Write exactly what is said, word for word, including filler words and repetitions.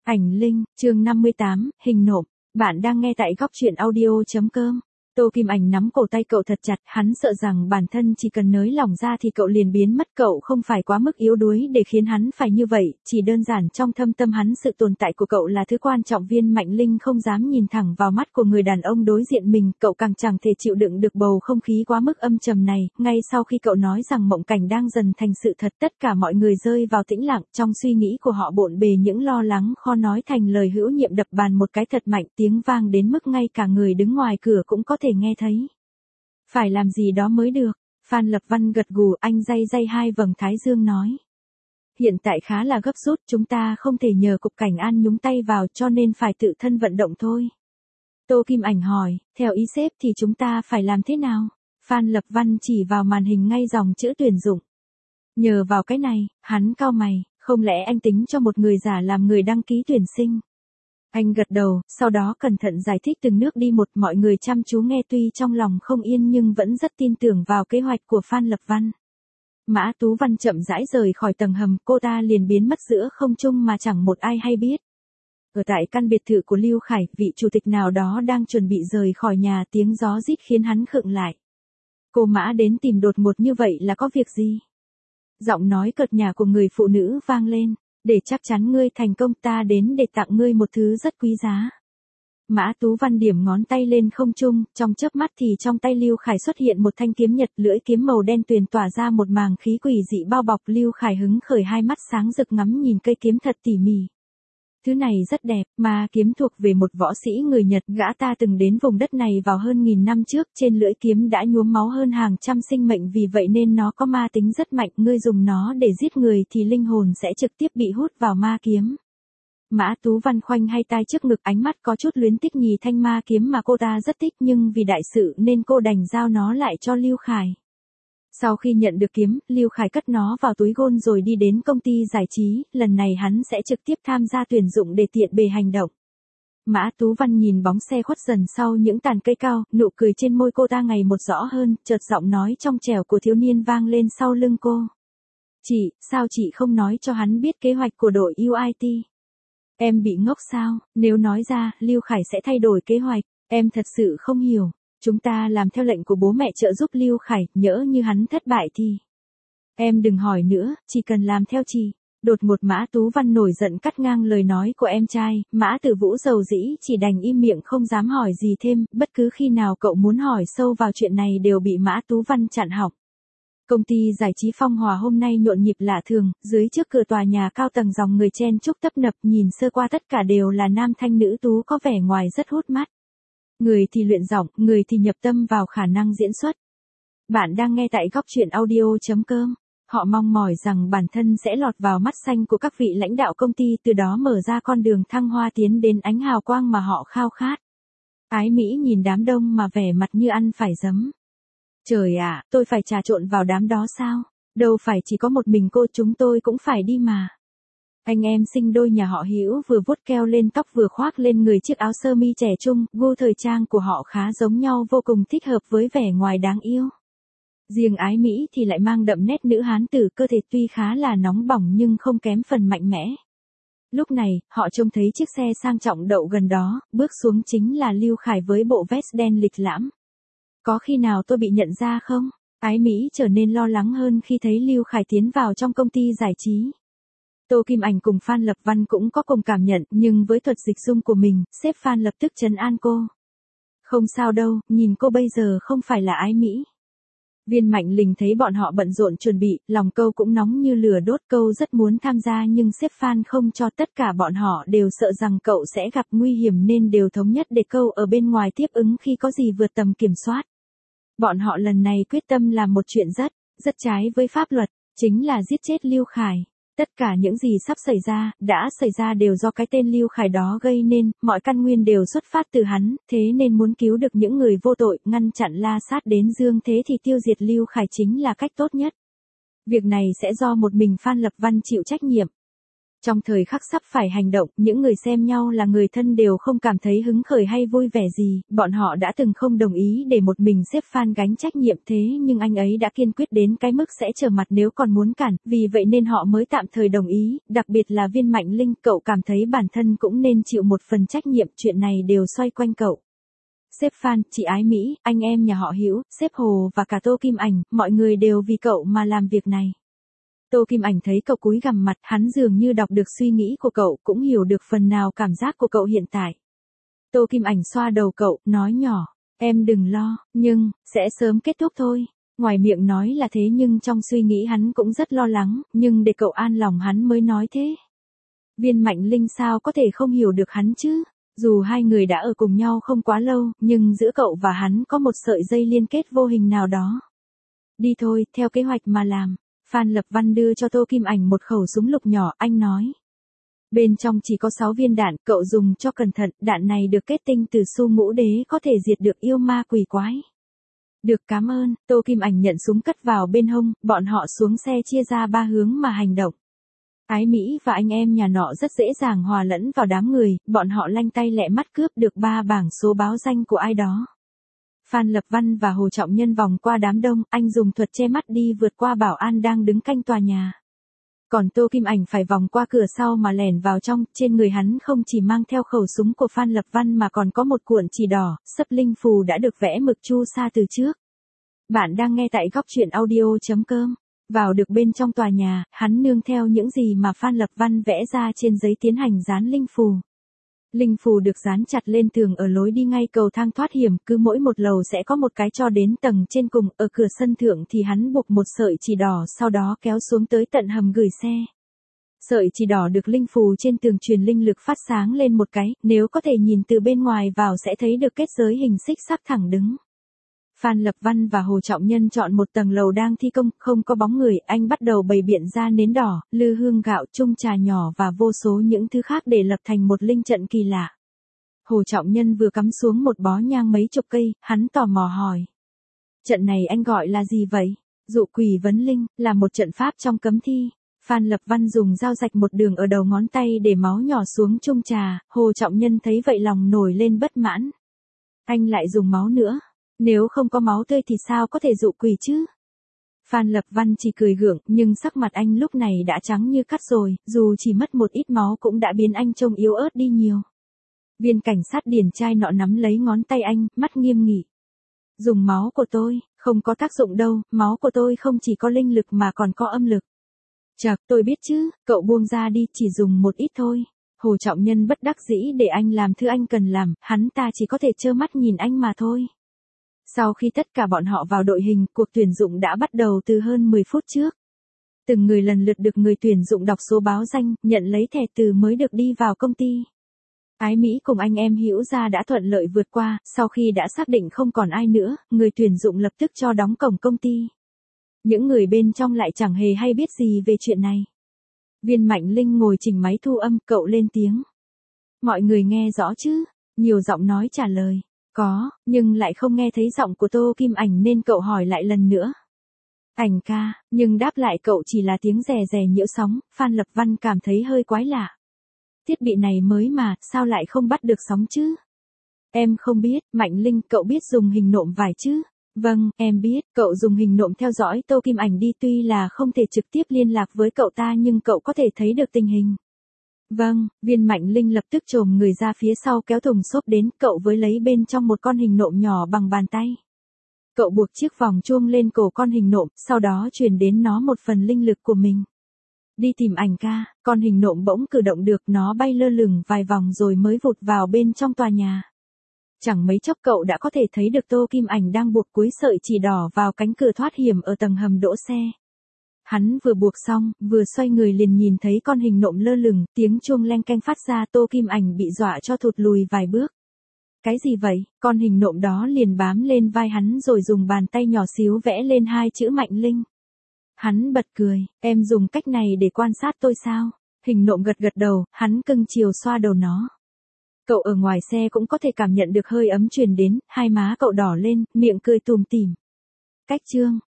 Ảnh linh, chương năm mươi tám, hình nộm. Bạn đang nghe tại góc truyện audio.com. Tô Kim Ảnh nắm cổ tay cậu thật chặt, hắn sợ rằng bản thân chỉ cần nới lỏng ra thì cậu liền biến mất, cậu không phải quá mức yếu đuối để khiến hắn phải như vậy, chỉ đơn giản trong thâm tâm hắn sự tồn tại của cậu là thứ quan trọng. Viên Mạnh Linh không dám nhìn thẳng vào mắt của người đàn ông đối diện mình, cậu càng chẳng thể chịu đựng được bầu không khí quá mức âm trầm này. Ngay sau khi cậu nói rằng mộng cảnh đang dần thành sự thật, tất cả mọi người rơi vào tĩnh lặng, trong suy nghĩ của họ bộn bề những lo lắng khó nói thành lời. Hữu Nhiệm đập bàn một cái thật mạnh, tiếng vang đến mức ngay cả người đứng ngoài cửa cũng có thể nghe thấy. Phải làm gì đó mới được. Phan Lập Văn gật gù, anh day day hai vầng thái dương nói. Hiện tại khá là gấp rút, chúng ta không thể nhờ cục cảnh an nhúng tay vào cho nên phải tự thân vận động thôi. Tô Kim Ảnh hỏi, theo ý sếp thì chúng ta phải làm thế nào? Phan Lập Văn chỉ vào màn hình ngay dòng chữ tuyển dụng. Nhờ vào cái này, hắn cau mày, không lẽ anh tính cho một người giả làm người đăng ký tuyển sinh? Anh gật đầu, sau đó cẩn thận giải thích từng nước đi một. Mọi người chăm chú nghe, tuy trong lòng không yên nhưng vẫn rất tin tưởng vào kế hoạch của Phan Lập Văn. Mã Tú Văn chậm rãi rời khỏi tầng hầm, cô ta liền biến mất giữa không trung mà chẳng một ai hay biết. Ở tại căn biệt thự của Lưu Khải, vị chủ tịch nào đó đang chuẩn bị rời khỏi nhà, tiếng gió rít khiến hắn khựng lại. Cô Mã đến tìm đột ngột như vậy là có việc gì? Giọng nói cợt nhả của người phụ nữ vang lên. Để chắc chắn ngươi thành công, ta đến để tặng ngươi một thứ rất quý giá. Mã Tú Văn điểm ngón tay lên không trung, trong chớp mắt thì trong tay Lưu Khải xuất hiện một thanh kiếm nhật, lưỡi kiếm màu đen tuyền tỏa ra một màng khí quỷ dị bao bọc. Lưu Khải hứng khởi, hai mắt sáng rực ngắm nhìn cây kiếm thật tỉ mỉ. Thứ này rất đẹp, mà kiếm thuộc về một võ sĩ người Nhật, gã ta từng đến vùng đất này vào hơn nghìn năm trước, trên lưỡi kiếm đã nhuốm máu hơn hàng trăm sinh mệnh, vì vậy nên nó có ma tính rất mạnh, ngươi dùng nó để giết người thì linh hồn sẽ trực tiếp bị hút vào ma kiếm. Mã Tú Văn khoanh hai tay trước ngực, ánh mắt có chút luyến tiếc nhì thanh ma kiếm mà cô ta rất thích, nhưng vì đại sự nên cô đành giao nó lại cho Lưu Khải. Sau khi nhận được kiếm, Lưu Khải cất nó vào túi gôn rồi đi đến công ty giải trí, lần này hắn sẽ trực tiếp tham gia tuyển dụng để tiện bề hành động. Mã Tú Văn nhìn bóng xe khuất dần sau những tàn cây cao, nụ cười trên môi cô ta ngày một rõ hơn, chợt giọng nói trong trẻo của thiếu niên vang lên sau lưng cô. Chị, sao chị không nói cho hắn biết kế hoạch của đội u i tê? Em bị ngốc sao? Nếu nói ra, Lưu Khải sẽ thay đổi kế hoạch, em thật sự không hiểu. Chúng ta làm theo lệnh của bố mẹ trợ giúp Lưu Khải, nhỡ như hắn thất bại thì... Em đừng hỏi nữa, chỉ cần làm theo chị. Đột ngột Mã Tú Văn nổi giận cắt ngang lời nói của em trai. Mã Tử Vũ dầu dĩ chỉ đành im miệng không dám hỏi gì thêm, bất cứ khi nào cậu muốn hỏi sâu vào chuyện này đều bị Mã Tú Văn chặn họng. Công ty giải trí Phong Hòa hôm nay nhộn nhịp lạ thường, dưới trước cửa tòa nhà cao tầng dòng người chen chúc tấp nập, nhìn sơ qua tất cả đều là nam thanh nữ tú có vẻ ngoài rất hút mắt. Người thì luyện giọng, người thì nhập tâm vào khả năng diễn xuất. Bạn đang nghe tại góc truyện audio.com. Họ mong mỏi rằng bản thân sẽ lọt vào mắt xanh của các vị lãnh đạo công ty, từ đó mở ra con đường thăng hoa tiến đến ánh hào quang mà họ khao khát. Ái Mỹ nhìn đám đông mà vẻ mặt như ăn phải giấm. Trời ạ, tôi phải trà trộn vào đám đó sao? Đâu phải chỉ có một mình cô, chúng tôi cũng phải đi mà. Anh em sinh đôi nhà họ Hữu vừa vuốt keo lên tóc vừa khoác lên người chiếc áo sơ mi trẻ trung, gu thời trang của họ khá giống nhau, vô cùng thích hợp với vẻ ngoài đáng yêu. Riêng Ái Mỹ thì lại mang đậm nét nữ hán tử, cơ thể tuy khá là nóng bỏng nhưng không kém phần mạnh mẽ. Lúc này, họ trông thấy chiếc xe sang trọng đậu gần đó, bước xuống chính là Lưu Khải với bộ vest đen lịch lãm. Có khi nào tôi bị nhận ra không? Ái Mỹ trở nên lo lắng hơn khi thấy Lưu Khải tiến vào trong công ty giải trí. Tô Kim Ảnh cùng Phan Lập Văn cũng có cùng cảm nhận, nhưng với thuật dịch dung của mình, sếp Phan lập tức trấn an cô. Không sao đâu, nhìn cô bây giờ không phải là Ái Mỹ. Viên Mạnh Linh thấy bọn họ bận rộn chuẩn bị, lòng câu cũng nóng như lửa đốt, câu rất muốn tham gia nhưng sếp Phan không cho, tất cả bọn họ đều sợ rằng cậu sẽ gặp nguy hiểm nên đều thống nhất để câu ở bên ngoài tiếp ứng khi có gì vượt tầm kiểm soát. Bọn họ lần này quyết tâm làm một chuyện rất, rất trái với pháp luật, chính là giết chết Lưu Khải. Tất cả những gì sắp xảy ra, đã xảy ra đều do cái tên Lưu Khải đó gây nên, mọi căn nguyên đều xuất phát từ hắn, thế nên muốn cứu được những người vô tội, ngăn chặn la sát đến dương thế thì tiêu diệt Lưu Khải chính là cách tốt nhất. Việc này sẽ do một mình Phan Lập Văn chịu trách nhiệm. Trong thời khắc sắp phải hành động, những người xem nhau là người thân đều không cảm thấy hứng khởi hay vui vẻ gì, bọn họ đã từng không đồng ý để một mình sếp Phan gánh trách nhiệm thế nhưng anh ấy đã kiên quyết đến cái mức sẽ trở mặt nếu còn muốn cản, vì vậy nên họ mới tạm thời đồng ý, đặc biệt là Viên Mạnh Linh, cậu cảm thấy bản thân cũng nên chịu một phần trách nhiệm, chuyện này đều xoay quanh cậu. Sếp Phan, chị Ái Mỹ, anh em nhà họ Hữu, sếp Hồ và cả Tô Kim Ảnh, mọi người đều vì cậu mà làm việc này. Tô Kim Ảnh thấy cậu cúi gằm mặt, hắn dường như đọc được suy nghĩ của cậu, cũng hiểu được phần nào cảm giác của cậu hiện tại. Tô Kim Ảnh xoa đầu cậu, nói nhỏ, em đừng lo, nhưng, sẽ sớm kết thúc thôi. Ngoài miệng nói là thế nhưng trong suy nghĩ hắn cũng rất lo lắng, nhưng để cậu an lòng hắn mới nói thế. Viên Mạnh Linh sao có thể không hiểu được hắn chứ? Dù hai người đã ở cùng nhau không quá lâu, nhưng giữa cậu và hắn có một sợi dây liên kết vô hình nào đó. Đi thôi, theo kế hoạch mà làm. Phan Lập Văn đưa cho Tô Kim Ảnh một khẩu súng lục nhỏ, anh nói. Bên trong chỉ có sáu viên đạn, cậu dùng cho cẩn thận, đạn này được kết tinh từ su ngũ đế có thể diệt được yêu ma quỷ quái. Được, cảm ơn, Tô Kim Ảnh nhận súng cất vào bên hông, bọn họ xuống xe chia ra ba hướng mà hành động. Ái Mỹ và anh em nhà nọ rất dễ dàng hòa lẫn vào đám người, bọn họ lanh tay lẹ mắt cướp được ba bảng số báo danh của ai đó. Phan Lập Văn và Hồ Trọng Nhân vòng qua đám đông, anh dùng thuật che mắt đi vượt qua bảo an đang đứng canh tòa nhà. Còn Tô Kim Ảnh phải vòng qua cửa sau mà lẻn vào trong, trên người hắn không chỉ mang theo khẩu súng của Phan Lập Văn mà còn có một cuộn chỉ đỏ, sấp linh phù đã được vẽ mực chu sa từ trước. Bạn đang nghe tại góc truyện audio chấm com. Vào được bên trong tòa nhà, hắn nương theo những gì mà Phan Lập Văn vẽ ra trên giấy tiến hành dán linh phù. Linh phù được dán chặt lên tường ở lối đi ngay cầu thang thoát hiểm, cứ mỗi một lầu sẽ có một cái cho đến tầng trên cùng, ở cửa sân thượng thì hắn buộc một sợi chỉ đỏ sau đó kéo xuống tới tận hầm gửi xe. Sợi chỉ đỏ được linh phù trên tường truyền linh lực phát sáng lên một cái, nếu có thể nhìn từ bên ngoài vào sẽ thấy được kết giới hình xích sắt thẳng đứng. Phan Lập Văn và Hồ Trọng Nhân chọn một tầng lầu đang thi công, không có bóng người, anh bắt đầu bày biện ra nến đỏ, lư hương gạo, chung trà nhỏ và vô số những thứ khác để lập thành một linh trận kỳ lạ. Hồ Trọng Nhân vừa cắm xuống một bó nhang mấy chục cây, hắn tò mò hỏi. Trận này anh gọi là gì vậy? Dụ quỷ vấn linh, là một trận pháp trong cấm thi. Phan Lập Văn dùng dao rạch một đường ở đầu ngón tay để máu nhỏ xuống chung trà, Hồ Trọng Nhân thấy vậy lòng nổi lên bất mãn. Anh lại dùng máu nữa. Nếu không có máu tươi thì sao có thể dụ quỷ chứ? Phan Lập Văn chỉ cười gượng, nhưng sắc mặt anh lúc này đã trắng như cắt rồi, dù chỉ mất một ít máu cũng đã biến anh trông yếu ớt đi nhiều. Viên cảnh sát điển trai nọ nắm lấy ngón tay anh, mắt nghiêm nghị. Dùng máu của tôi, không có tác dụng đâu, máu của tôi không chỉ có linh lực mà còn có âm lực. Chậc, tôi biết chứ, cậu buông ra đi, chỉ dùng một ít thôi. Hồ Trọng Nhân bất đắc dĩ để anh làm thứ anh cần làm, hắn ta chỉ có thể trơ mắt nhìn anh mà thôi. Sau khi tất cả bọn họ vào đội hình, cuộc tuyển dụng đã bắt đầu từ hơn mười phút trước. Từng người lần lượt được người tuyển dụng đọc số báo danh, nhận lấy thẻ từ mới được đi vào công ty. Ái Mỹ cùng anh em Hữu gia đã thuận lợi vượt qua, sau khi đã xác định không còn ai nữa, người tuyển dụng lập tức cho đóng cổng công ty. Những người bên trong lại chẳng hề hay biết gì về chuyện này. Viên Mạnh Linh ngồi chỉnh máy thu âm, cậu lên tiếng. Mọi người nghe rõ chứ? Nhiều giọng nói trả lời. Có, nhưng lại không nghe thấy giọng của Tô Kim Ảnh nên cậu hỏi lại lần nữa. Ảnh ca, nhưng đáp lại cậu chỉ là tiếng rè rè nhiễu sóng, Phan Lập Văn cảm thấy hơi quái lạ. Thiết bị này mới mà, sao lại không bắt được sóng chứ? Em không biết, Mạnh Linh, cậu biết dùng hình nộm vải chứ? Vâng, em biết, cậu dùng hình nộm theo dõi Tô Kim Ảnh đi, tuy là không thể trực tiếp liên lạc với cậu ta nhưng cậu có thể thấy được tình hình. Vâng, Viên Mạnh Linh lập tức chồm người ra phía sau kéo thùng xốp đến, cậu với lấy bên trong một con hình nộm nhỏ bằng bàn tay. Cậu buộc chiếc vòng chuông lên cổ con hình nộm, sau đó truyền đến nó một phần linh lực của mình. Đi tìm Ảnh ca, con hình nộm bỗng cử động được, nó bay lơ lửng vài vòng rồi mới vụt vào bên trong tòa nhà. Chẳng mấy chốc cậu đã có thể thấy được Tô Kim Ảnh đang buộc cuối sợi chỉ đỏ vào cánh cửa thoát hiểm ở tầng hầm đỗ xe. Hắn vừa buộc xong, vừa xoay người liền nhìn thấy con hình nộm lơ lửng, tiếng chuông leng keng phát ra, Tô Kim Ảnh bị dọa cho thụt lùi vài bước. Cái gì vậy? Con hình nộm đó liền bám lên vai hắn rồi dùng bàn tay nhỏ xíu vẽ lên hai chữ Mạnh Linh. Hắn bật cười, em dùng cách này để quan sát tôi sao? Hình nộm gật gật đầu, hắn cưng chiều xoa đầu nó. Cậu ở ngoài xe cũng có thể cảm nhận được hơi ấm truyền đến, hai má cậu đỏ lên, miệng cười tùm tìm. Cách chương